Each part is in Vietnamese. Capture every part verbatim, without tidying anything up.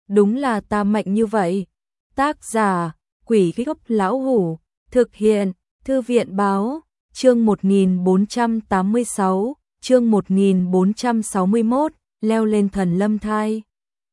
đúng là ta mạnh như vậy. Tác giả, Quỷ Gốc Lão Hủ, thực hiện, Thư viện báo, chương một nghìn bốn trăm tám mươi sáu, chương một nghìn bốn trăm sáu mươi mốt, leo lên thần lâm thai.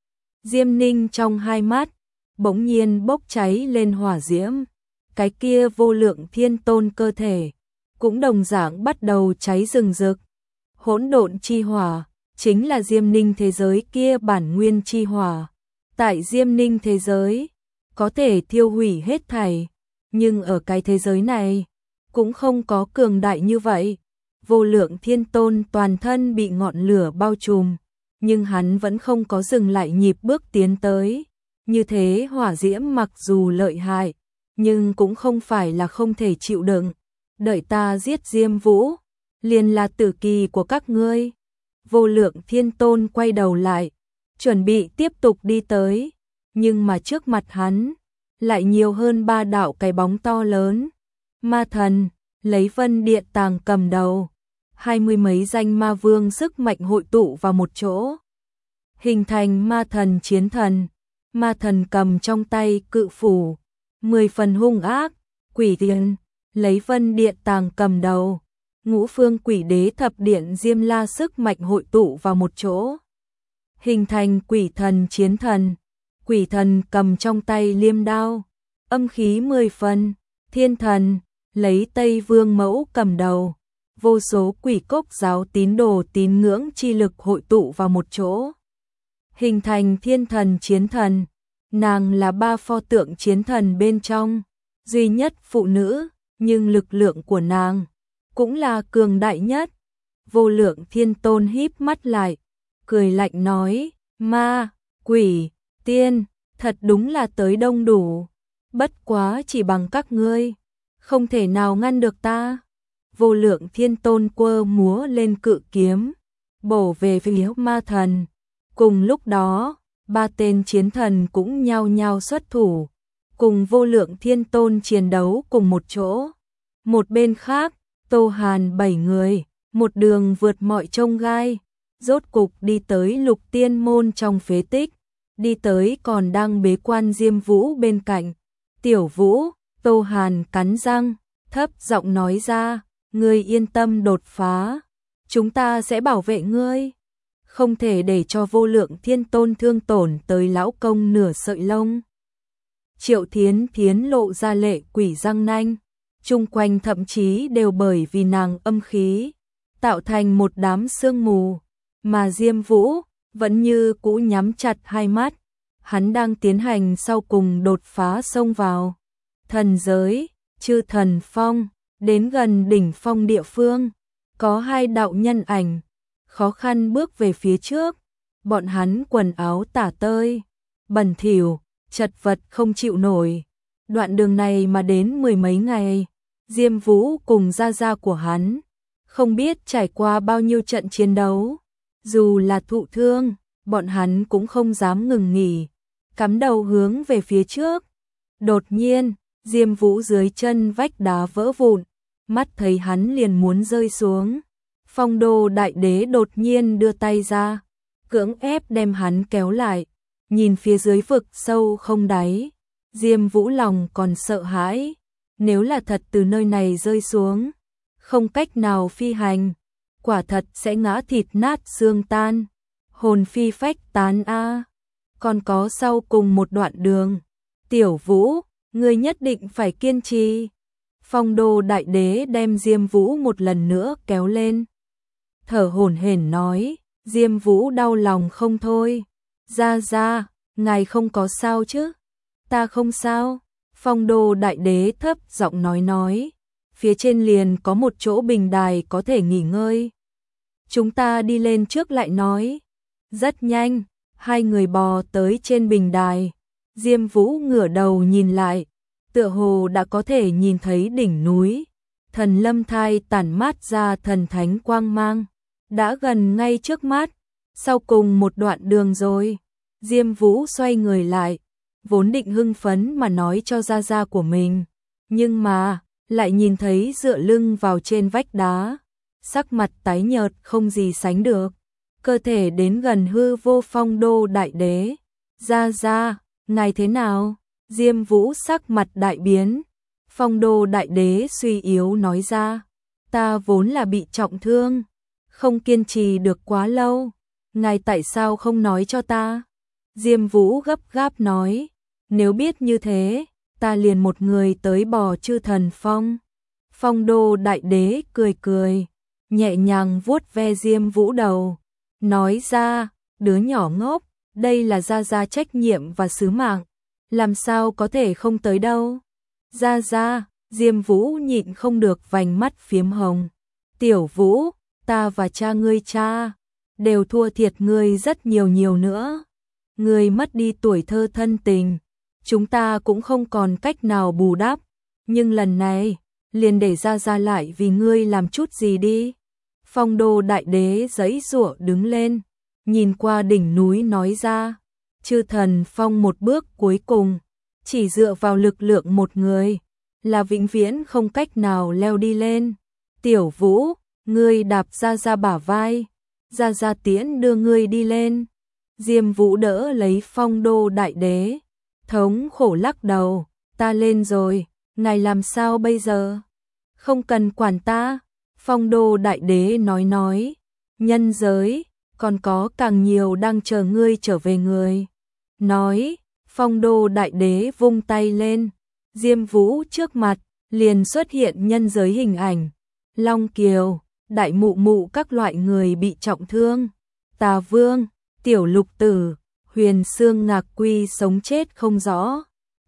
Diêm Ninh trong hai mắt, bỗng nhiên bốc cháy lên hỏa diễm, cái kia vô lượng thiên tôn cơ thể, cũng đồng dạng bắt đầu cháy rừng rực. Hỗn độn chi hỏa, chính là Diêm Ninh thế giới kia bản nguyên chi hỏa. Tại Diêm Ninh thế giới, có thể thiêu hủy hết thảy, nhưng ở cái thế giới này, cũng không có cường đại như vậy. Vô lượng thiên tôn toàn thân bị ngọn lửa bao trùm, nhưng hắn vẫn không có dừng lại nhịp bước tiến tới. Như thế hỏa diễm mặc dù lợi hại, nhưng cũng không phải là không thể chịu đựng. Đợi ta giết Diêm Vũ, liền là tử kỳ của các ngươi. Vô lượng thiên tôn quay đầu lại, chuẩn bị tiếp tục đi tới, nhưng mà trước mặt hắn, lại nhiều hơn ba đạo cái bóng to lớn. Ma thần, lấy Vân Điện Tàng cầm đầu, hai mươi mấy danh ma vương sức mạnh hội tụ vào một chỗ, hình thành ma thần chiến thần. Ma thần cầm trong tay cự phủ, mười phần hung ác. Quỷ Tiên, lấy Vân Điện Tàng cầm đầu, ngũ phương quỷ đế thập điện Diêm La sức mạnh hội tụ vào một chỗ, hình thành quỷ thần chiến thần. Quỷ thần cầm trong tay liêm đao, âm khí mười phần. Thiên thần, lấy Tây Vương Mẫu cầm đầu, vô số quỷ cốc giáo tín đồ tín ngưỡng chi lực hội tụ vào một chỗ, hình thành thiên thần chiến thần. Nàng là ba pho tượng chiến thần bên trong duy nhất phụ nữ, nhưng lực lượng của nàng cũng là cường đại nhất. Vô lượng thiên tôn híp mắt lại, cười lạnh nói, ma, quỷ, tiên, thật đúng là tới đông đủ. Bất quá chỉ bằng các ngươi, không thể nào ngăn được ta. Vô lượng thiên tôn quơ múa lên cự kiếm, bổ về phía ma thần. Cùng lúc đó, ba tên chiến thần cũng nhao nhao xuất thủ, cùng vô lượng thiên tôn chiến đấu cùng một chỗ. Một bên khác, Tô Hàn bảy người, một đường vượt mọi chông gai, rốt cục đi tới Lục Tiên môn trong phế tích, đi tới còn đang bế quan Diêm Vũ bên cạnh. Tiểu Vũ, Tô Hàn cắn răng, thấp giọng nói ra, ngươi yên tâm đột phá, chúng ta sẽ bảo vệ ngươi. Không thể để cho vô lượng thiên tôn thương tổn tới lão công nửa sợi lông. Triệu Thiến Thiến lộ ra lệ quỷ răng nanh, chung quanh thậm chí đều bởi vì nàng âm khí, tạo thành một đám sương mù, mà Diêm Vũ vẫn như cũ nhắm chặt hai mắt. Hắn đang tiến hành sau cùng đột phá xông vào thần giới, Chư Thần Phong. Đến gần đỉnh phong địa phương, có hai đạo nhân ảnh, khó khăn bước về phía trước. Bọn hắn quần áo tả tơi, bẩn thỉu, chật vật không chịu nổi. Đoạn đường này mà đến mười mấy ngày, Diêm Vũ cùng gia gia của hắn, không biết trải qua bao nhiêu trận chiến đấu. Dù là thụ thương, bọn hắn cũng không dám ngừng nghỉ, cắm đầu hướng về phía trước. Đột nhiên, Diêm Vũ dưới chân vách đá vỡ vụn, mắt thấy hắn liền muốn rơi xuống. Phong Đô Đại Đế đột nhiên đưa tay ra, cưỡng ép đem hắn kéo lại. Nhìn phía dưới vực sâu không đáy, Diêm Vũ lòng còn sợ hãi. Nếu là thật từ nơi này rơi xuống, không cách nào phi hành, quả thật sẽ ngã thịt nát xương tan, hồn phi phách tán a. Còn có sau cùng một đoạn đường. Tiểu Vũ, ngươi nhất định phải kiên trì. Phong Đô Đại Đế đem Diêm Vũ một lần nữa kéo lên, thở hổn hển nói. Diêm Vũ đau lòng không thôi. Gia gia, ngài không có sao chứ? Ta không sao. Phong Đô Đại Đế thấp giọng nói nói. Phía trên liền có một chỗ bình đài có thể nghỉ ngơi, chúng ta đi lên trước lại nói. Rất nhanh, hai người bò tới trên bình đài. Diêm Vũ ngửa đầu nhìn lại, tựa hồ đã có thể nhìn thấy đỉnh núi. Thần lâm thai tản mát ra thần thánh quang mang, đã gần ngay trước mắt. Sau cùng một đoạn đường rồi. Diêm Vũ xoay người lại, vốn định hưng phấn mà nói cho gia gia của mình, nhưng mà lại nhìn thấy dựa lưng vào trên vách đá, sắc mặt tái nhợt không gì sánh được, cơ thể đến gần hư vô Phong Đô Đại Đế. Ra ra, ngài thế nào? Diêm Vũ sắc mặt đại biến. Phong Đô đại đế suy yếu nói ra, ta vốn là bị trọng thương, không kiên trì được quá lâu, ngài tại sao không nói cho ta? Diêm Vũ gấp gáp nói, nếu biết như thế, ta liền một người tới bò Chư Thần Phong. Phong Đô đại đế cười cười, nhẹ nhàng vuốt ve Diêm Vũ đầu, nói ra, đứa nhỏ ngốc, đây là gia gia trách nhiệm và sứ mạng, làm sao có thể không tới đâu. Gia gia, Diêm Vũ nhịn không được vành mắt phiếm hồng. Tiểu Vũ, ta và cha ngươi cha đều thua thiệt ngươi rất nhiều nhiều nữa. Ngươi mất đi tuổi thơ thân tình, chúng ta cũng không còn cách nào bù đắp, nhưng lần này, liền để gia gia lại vì ngươi làm chút gì đi. Phong Đô đại đế giãy giụa đứng lên, nhìn qua đỉnh núi nói ra, Chư Thần Phong một bước cuối cùng, chỉ dựa vào lực lượng một người, là vĩnh viễn không cách nào leo đi lên. Tiểu Vũ, ngươi đạp gia gia bả vai, gia gia tiễn đưa ngươi đi lên. Diêm Vũ đỡ lấy Phong Đô đại đế, thống khổ lắc đầu, ta lên rồi, ngài làm sao bây giờ? Không cần quản ta. Phong Đô đại đế nói nói, nhân giới, còn có càng nhiều đang chờ ngươi trở về người. Nói, Phong Đô đại đế vung tay lên, Diêm Vũ trước mặt, liền xuất hiện nhân giới hình ảnh. Long Kiều, Đại Mụ Mụ các loại người bị trọng thương. Tà Vương, Tiểu Lục Tử, Huyền Xương Ngạc Quy sống chết không rõ.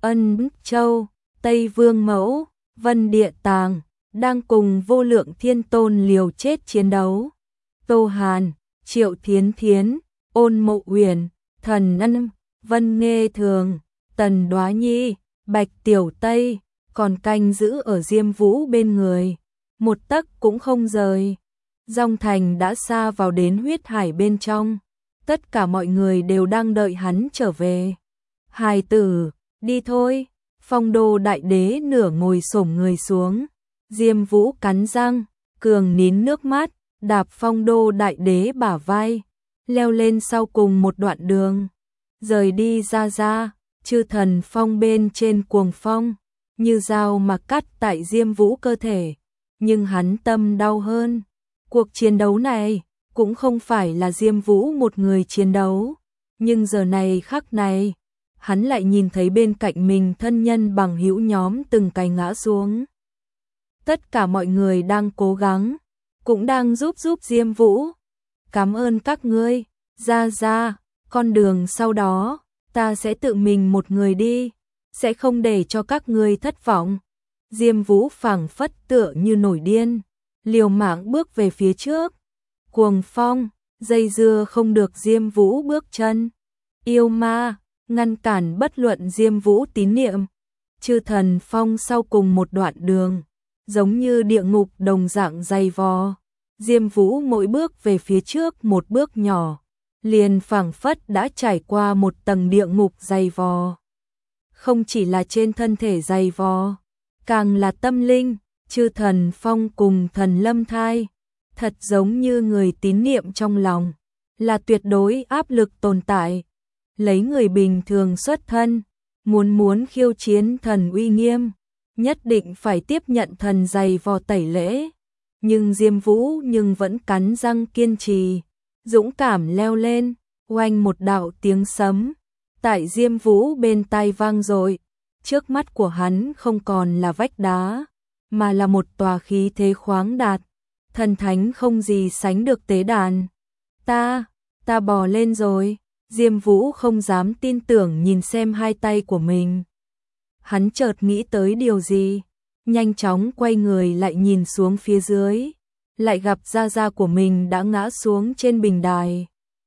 Ân Châu, Tây Vương Mẫu, Vân Địa Tàng, đang cùng vô lượng thiên tôn liều chết chiến đấu. Tô Hàn, Triệu Thiến Thiến, Ôn Mộ Uyển, Thần Ân, Vân Nghê Thường, Tần Đoá Nhi, Bạch Tiểu Tây, còn canh giữ ở Diêm Vũ bên người, một tấc cũng không rời. Dòng Thành đã xa vào đến huyết hải bên trong, tất cả mọi người đều đang đợi hắn trở về. Hài tử, đi thôi. Phong Đô đại đế nửa ngồi xổm người xuống, Diêm Vũ cắn răng, cường nín nước mắt, đạp Phong Đô đại đế bả vai, leo lên sau cùng một đoạn đường, rời đi ra ra. Chư Thần Phong bên trên cuồng phong, như dao mà cắt tại Diêm Vũ cơ thể, nhưng hắn tâm đau hơn. Cuộc chiến đấu này cũng không phải là Diêm Vũ một người chiến đấu, nhưng giờ này khắc này, hắn lại nhìn thấy bên cạnh mình thân nhân bằng hữu nhóm từng cái ngã xuống. Tất cả mọi người đang cố gắng, cũng đang giúp giúp Diêm Vũ. Cảm ơn các ngươi, ra ra, con đường sau đó, ta sẽ tự mình một người đi, sẽ không để cho các ngươi thất vọng. Diêm Vũ phảng phất tựa như nổi điên, liều mạng bước về phía trước. Cuồng phong, dây dưa không được Diêm Vũ bước chân. Yêu ma, ngăn cản bất luận Diêm Vũ tín niệm. Chư Thần Phong sau cùng một đoạn đường, giống như địa ngục đồng dạng dày vò. Diêm Vũ mỗi bước về phía trước một bước nhỏ, liền phảng phất đã trải qua một tầng địa ngục dày vò. Không chỉ là trên thân thể dày vò, càng là tâm linh. Chư Thần Phong cùng Thần Lâm Thai, thật giống như người tín niệm trong lòng, là tuyệt đối áp lực tồn tại. Lấy người bình thường xuất thân, muốn muốn khiêu chiến thần uy nghiêm, nhất định phải tiếp nhận thần dày vò tẩy lễ. Nhưng Diêm Vũ nhưng vẫn cắn răng kiên trì, dũng cảm leo lên. Oanh một đạo tiếng sấm, tại Diêm Vũ bên tai vang dội. Trước mắt của hắn không còn là vách đá, mà là một tòa khí thế khoáng đạt, thần thánh không gì sánh được tế đàn. Ta, ta bò lên rồi. Diêm Vũ không dám tin tưởng nhìn xem hai tay của mình. Hắn chợt nghĩ tới điều gì, nhanh chóng quay người lại nhìn xuống phía dưới, lại gặp gia gia của mình đã ngã xuống trên bình đài.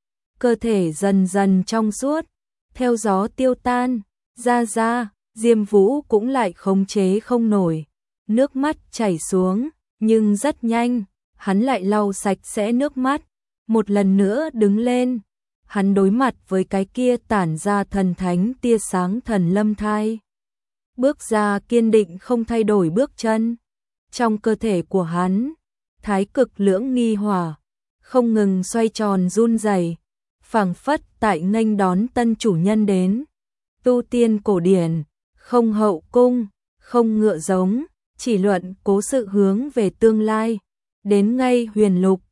Cơ thể dần dần trong suốt, theo gió tiêu tan. Gia gia, Diêm Vũ cũng lại khống chế không nổi, nước mắt chảy xuống, nhưng rất nhanh, hắn lại lau sạch sẽ nước mắt, một lần nữa đứng lên. Hắn đối mặt với cái kia tản ra thần thánh tia sáng Thần Lâm Thai, bước ra kiên định không thay đổi bước chân. Trong cơ thể của hắn, thái cực lưỡng nghi hỏa không ngừng xoay tròn run rẩy, phảng phất tại nghênh đón tân chủ nhân đến. Tu tiên cổ điển, không hậu cung, không ngựa giống, chỉ luận cố sự hướng về tương lai. Đến ngay huyền lục,